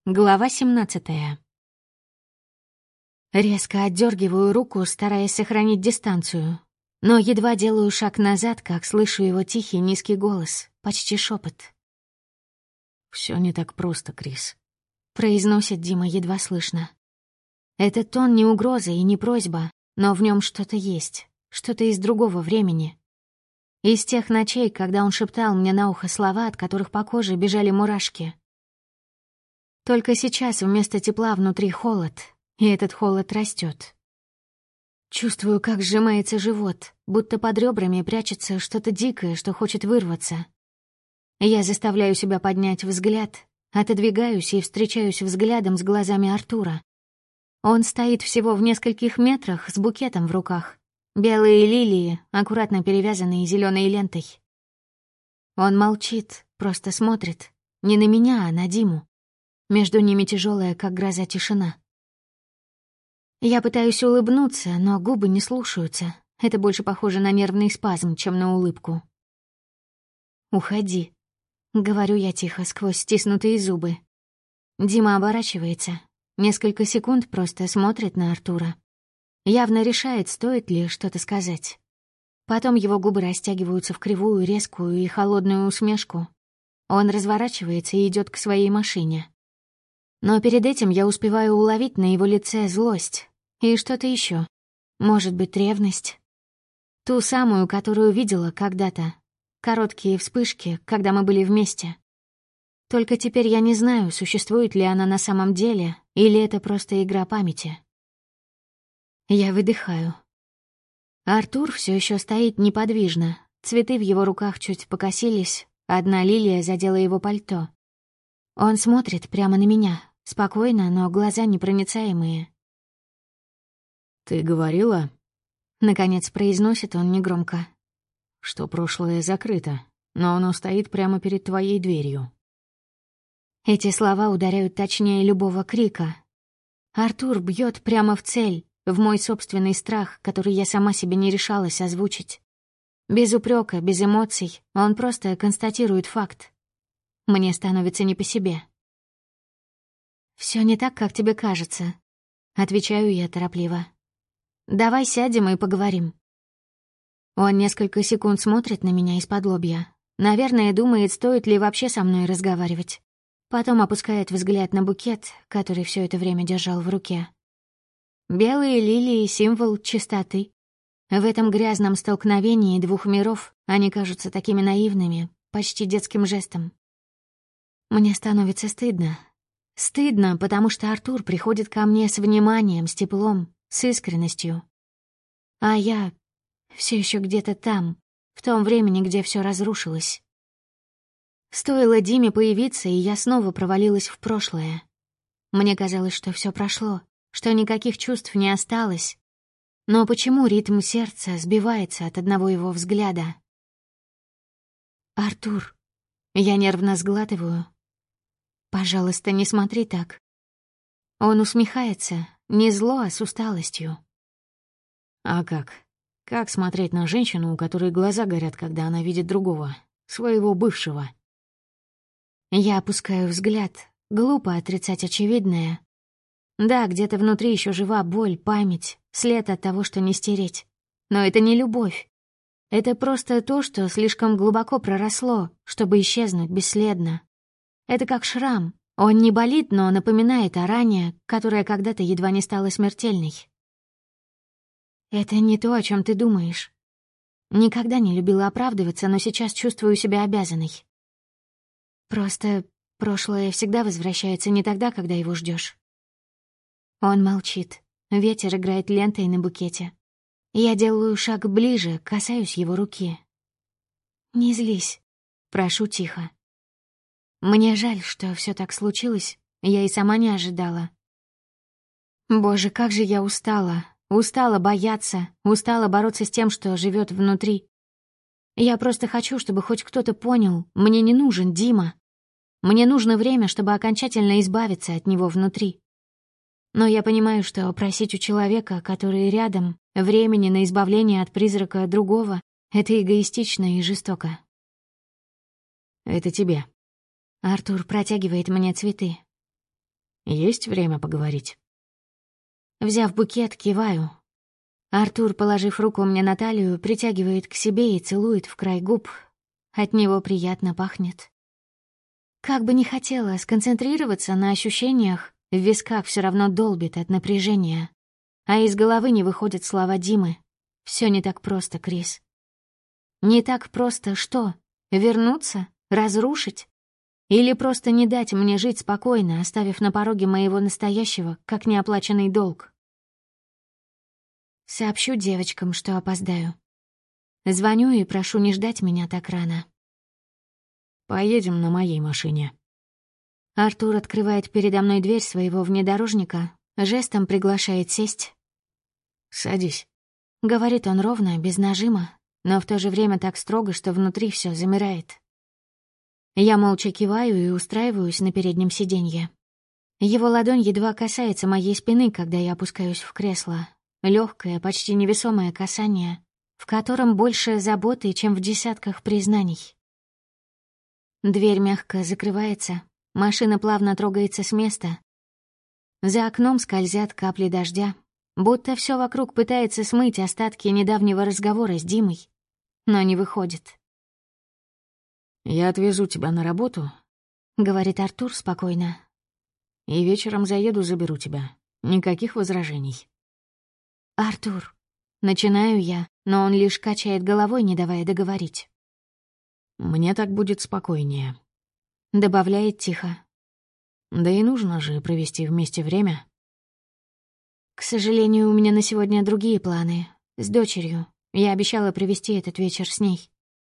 Глава 17. Резко отдергиваю руку, стараясь сохранить дистанцию. Но едва делаю шаг назад, как слышу его тихий низкий голос, почти шепот. «Всё не так просто, Крис», — произносит Дима едва слышно. Этот тон не угроза и не просьба, но в нем что-то есть, что-то из другого времени. Из тех ночей, когда он шептал мне на ухо слова, от которых по коже бежали мурашки. Только сейчас вместо тепла внутри холод, и этот холод растет. Чувствую, как сжимается живот, будто под ребрами прячется что-то дикое, что хочет вырваться. Я заставляю себя поднять взгляд, отодвигаюсь и встречаюсь взглядом с глазами Артура. Он стоит всего в нескольких метрах с букетом в руках. Белые лилии, аккуратно перевязанные зеленой лентой. Он молчит, просто смотрит. Не на меня, а на Диму. Между ними тяжелая, как гроза, тишина. Я пытаюсь улыбнуться, но губы не слушаются. Это больше похоже на нервный спазм, чем на улыбку. «Уходи», — говорю я тихо сквозь стиснутые зубы. Дима оборачивается. Несколько секунд просто смотрит на Артура. Явно решает, стоит ли что-то сказать. Потом его губы растягиваются в кривую, резкую и холодную усмешку. Он разворачивается и идет к своей машине. Но перед этим я успеваю уловить на его лице злость и что-то еще. Может быть, ревность. Ту самую, которую видела когда-то. Короткие вспышки, когда мы были вместе. Только теперь я не знаю, существует ли она на самом деле, или это просто игра памяти. Я выдыхаю. Артур все еще стоит неподвижно. Цветы в его руках чуть покосились, одна лилия задела его пальто. Он смотрит прямо на меня, спокойно, но глаза непроницаемые. «Ты говорила?» — наконец произносит он негромко. «Что прошлое закрыто, но оно стоит прямо перед твоей дверью». Эти слова ударяют точнее любого крика. Артур бьет прямо в цель, в мой собственный страх, который я сама себе не решалась озвучить. Без упрека, без эмоций, он просто констатирует факт. Мне становится не по себе. «Всё не так, как тебе кажется», — отвечаю я торопливо. «Давай сядем и поговорим». Он несколько секунд смотрит на меня из-под-лобья. Наверное, думает, стоит ли вообще со мной разговаривать. Потом опускает взгляд на букет, который всё это время держал в руке. Белые лилии — символ чистоты. В этом грязном столкновении двух миров они кажутся такими наивными, почти детским жестом. Мне становится стыдно. Стыдно, потому что Артур приходит ко мне с вниманием, с теплом, с искренностью. А я все еще где-то там, в том времени, где все разрушилось. Стоило Диме появиться, и я снова провалилась в прошлое. Мне казалось, что все прошло, что никаких чувств не осталось. Но почему ритм сердца сбивается от одного его взгляда? «Артур», я нервно сглатываю. «Пожалуйста, не смотри так». Он усмехается, не зло, а с усталостью. «А как? Как смотреть на женщину, у которой глаза горят, когда она видит другого, своего бывшего?» Я опускаю взгляд, глупо отрицать очевидное. Да, где-то внутри еще жива боль, память, след от того, что не стереть. Но это не любовь. Это просто то, что слишком глубоко проросло, чтобы исчезнуть бесследно. Это как шрам. Он не болит, но напоминает о ране, которая когда-то едва не стала смертельной. Это не то, о чем ты думаешь. Никогда не любила оправдываться, но сейчас чувствую себя обязанной. Просто прошлое всегда возвращается не тогда, когда его ждешь. Он молчит. Ветер играет лентой на букете. Я делаю шаг ближе, касаюсь его руки. «Не злись», — прошу тихо. Мне жаль, что все так случилось. Я и сама не ожидала. Боже, как же я устала. Устала бояться, устала бороться с тем, что живет внутри. Я просто хочу, чтобы хоть кто-то понял, мне не нужен Дима. Мне нужно время, чтобы окончательно избавиться от него внутри. Но я понимаю, что просить у человека, который рядом, времени на избавление от призрака другого — это эгоистично и жестоко. «Это тебе». Артур протягивает мне цветы. Есть время поговорить?» Взяв букет, киваю. Артур, положив руку мне на талию, притягивает к себе и целует в край губ. От него приятно пахнет. Как бы ни хотела сконцентрироваться на ощущениях, в висках все равно долбит от напряжения. А из головы не выходят слова Димы. Все не так просто, Крис. Не так просто что? Вернуться? Разрушить? Или просто не дать мне жить спокойно, оставив на пороге моего настоящего, как неоплаченный долг? Сообщу девочкам, что опоздаю. Звоню и прошу не ждать меня так рано. «Поедем на моей машине». Артур открывает передо мной дверь своего внедорожника, жестом приглашает сесть. «Садись», — говорит он ровно, без нажима, но в то же время так строго, что внутри все замирает. Я молча киваю и устраиваюсь на переднем сиденье. Его ладонь едва касается моей спины, когда я опускаюсь в кресло. Легкое, почти невесомое касание, в котором больше заботы, чем в десятках признаний. Дверь мягко закрывается, машина плавно трогается с места. За окном скользят капли дождя, будто все вокруг пытается смыть остатки недавнего разговора с Димой, но не выходит. «Я отвезу тебя на работу», — говорит Артур спокойно. «И вечером заеду, заберу тебя. Никаких возражений». «Артур», — начинаю я, но он лишь качает головой, не давая договорить. «Мне так будет спокойнее», — добавляет тихо. «Да и нужно же провести вместе время». «К сожалению, у меня на сегодня другие планы. С дочерью. Я обещала провести этот вечер с ней».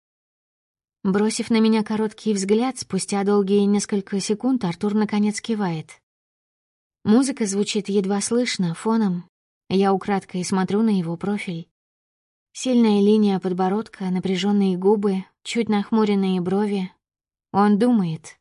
Бросив на меня короткий взгляд, спустя долгие несколько секунд Артур наконец кивает. Музыка звучит едва слышно, фоном. Я украдкой смотрю на его профиль. Сильная линия подбородка, напряженные губы, чуть нахмуренные брови. Он думает.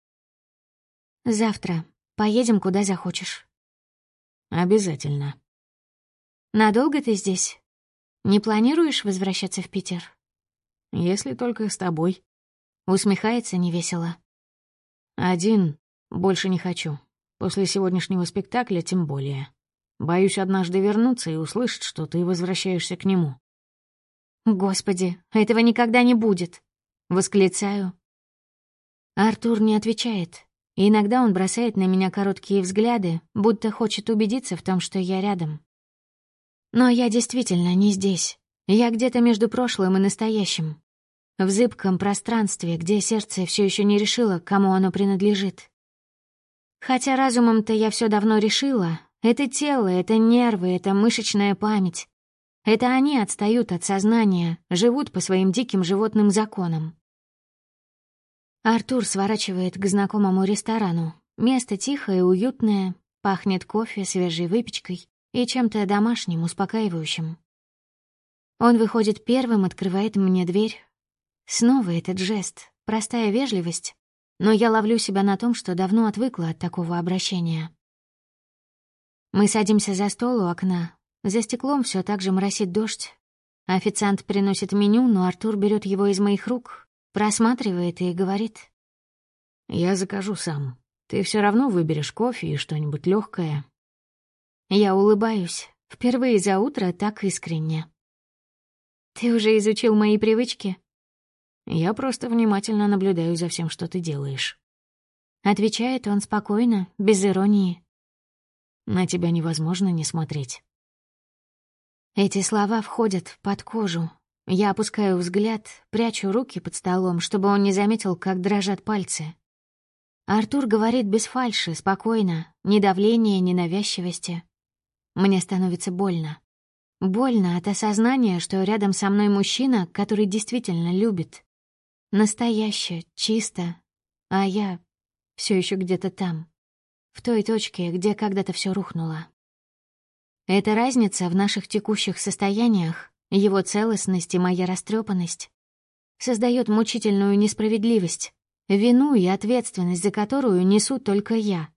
«Завтра. Поедем, куда захочешь». «Обязательно». «Надолго ты здесь? Не планируешь возвращаться в Питер?» «Если только с тобой». Усмехается невесело. «Один. Больше не хочу. После сегодняшнего спектакля тем более. Боюсь однажды вернуться и услышать, что ты возвращаешься к нему». «Господи, этого никогда не будет!» Восклицаю. Артур не отвечает. И иногда он бросает на меня короткие взгляды, будто хочет убедиться в том, что я рядом. Но я действительно не здесь. Я где-то между прошлым и настоящим. В зыбком пространстве, где сердце все еще не решило, кому оно принадлежит. Хотя разумом-то я все давно решила. Это тело, это нервы, это мышечная память. Это они отстают от сознания, живут по своим диким животным законам. Артур сворачивает к знакомому ресторану. Место тихое и уютное, пахнет кофе, свежей выпечкой и чем-то домашним, успокаивающим. Он выходит первым, открывает мне дверь. Снова этот жест, простая вежливость, но я ловлю себя на том, что давно отвыкла от такого обращения. Мы садимся за стол у окна. За стеклом все так же моросит дождь. Официант приносит меню, но Артур берет его из моих рук, просматривает и говорит: «Я закажу сам. Ты все равно выберешь кофе и что-нибудь легкое». Я улыбаюсь, впервые за утро так искренне. «Ты уже изучил мои привычки?» «Я просто внимательно наблюдаю за всем, что ты делаешь». Отвечает он спокойно, без иронии. «На тебя невозможно не смотреть». Эти слова входят под кожу. Я опускаю взгляд, прячу руки под столом, чтобы он не заметил, как дрожат пальцы. Артур говорит без фальши, спокойно, ни давления, ни навязчивости. Мне становится больно. Больно от осознания, что рядом со мной мужчина, который действительно любит. Настояще, чисто. А я все еще где-то там, в той точке, где когда-то все рухнуло. Эта разница в наших текущих состояниях, его целостность и моя растрепанность, создает мучительную несправедливость, вину и ответственность, за которую несу только я.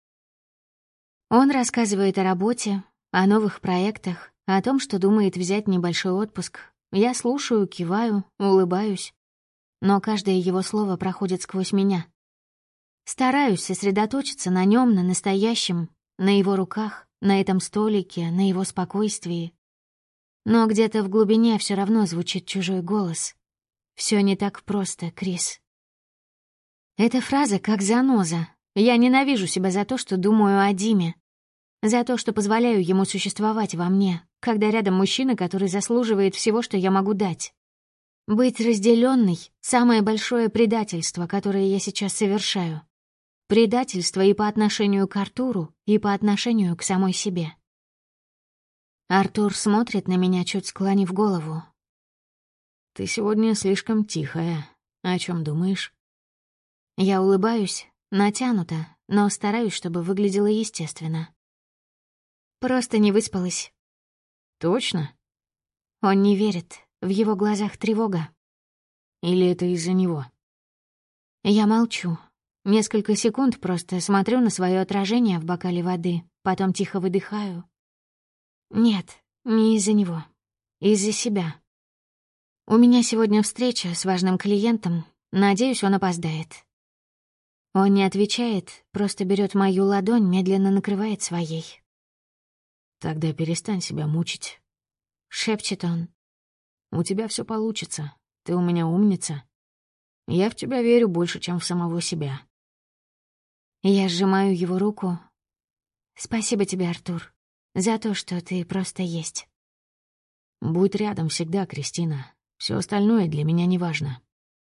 Он рассказывает о работе, о новых проектах, о том, что думает взять небольшой отпуск. Я слушаю, киваю, улыбаюсь. Но каждое его слово проходит сквозь меня. Стараюсь сосредоточиться на нем, на настоящем, на его руках, на этом столике, на его спокойствии. Но где-то в глубине все равно звучит чужой голос. Все не так просто, Крис. Эта фраза как заноза. Я ненавижу себя за то, что думаю о Диме. За то, что позволяю ему существовать во мне, когда рядом мужчина, который заслуживает всего, что я могу дать. Быть разделенной — самое большое предательство, которое я сейчас совершаю. Предательство и по отношению к Артуру, и по отношению к самой себе. Артур смотрит на меня, чуть склонив голову. «Ты сегодня слишком тихая. О чем думаешь?» Я улыбаюсь, натянуто, но стараюсь, чтобы выглядело естественно. Просто не выспалась. «Точно? Он не верит, в его глазах тревога. Или это из-за него?» Я молчу. Несколько секунд просто смотрю на свое отражение в бокале воды, потом тихо выдыхаю. Нет, не из-за него. Из-за себя. У меня сегодня встреча с важным клиентом. Надеюсь, он опоздает. Он не отвечает, просто берет мою ладонь, медленно накрывает своей. «Тогда перестань себя мучить», — шепчет он. «У тебя все получится. Ты у меня умница. Я в тебя верю больше, чем в самого себя». Я сжимаю его руку. Спасибо тебе, Артур, за то, что ты просто есть. Будь рядом всегда, Кристина. Все остальное для меня не важно.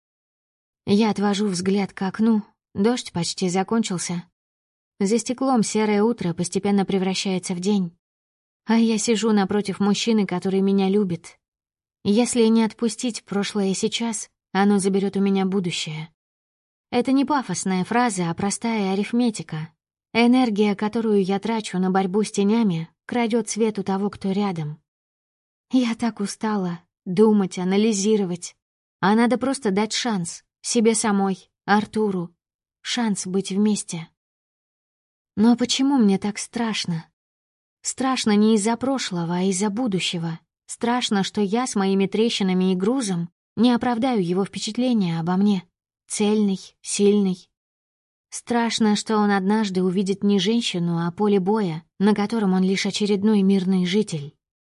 Я отвожу взгляд к окну. Дождь почти закончился. За стеклом серое утро постепенно превращается в день. А я сижу напротив мужчины, который меня любит. Если не отпустить прошлое сейчас, оно заберет у меня будущее. Это не пафосная фраза, а простая арифметика. Энергия, которую я трачу на борьбу с тенями, крадет свет у того, кто рядом. Я так устала думать, анализировать. А надо просто дать шанс себе самой, Артуру. Шанс быть вместе. Но почему мне так страшно? Страшно не из-за прошлого, а из-за будущего. Страшно, что я с моими трещинами и грузом не оправдаю его впечатления обо мне. Цельный, сильный. Страшно, что он однажды увидит не женщину, а поле боя, на котором он лишь очередной мирный житель.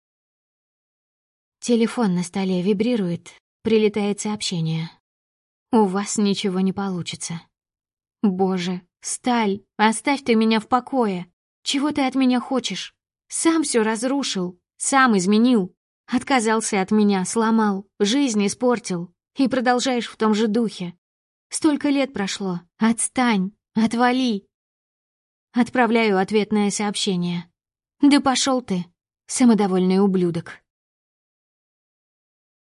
Телефон на столе вибрирует, прилетает сообщение. «У вас ничего не получится». Боже, Сталь, оставь ты меня в покое. Чего ты от меня хочешь? Сам все разрушил, сам изменил. Отказался от меня, сломал, жизнь испортил. И продолжаешь в том же духе. Столько лет прошло. Отстань, отвали. Отправляю ответное сообщение. Да пошел ты, самодовольный ублюдок.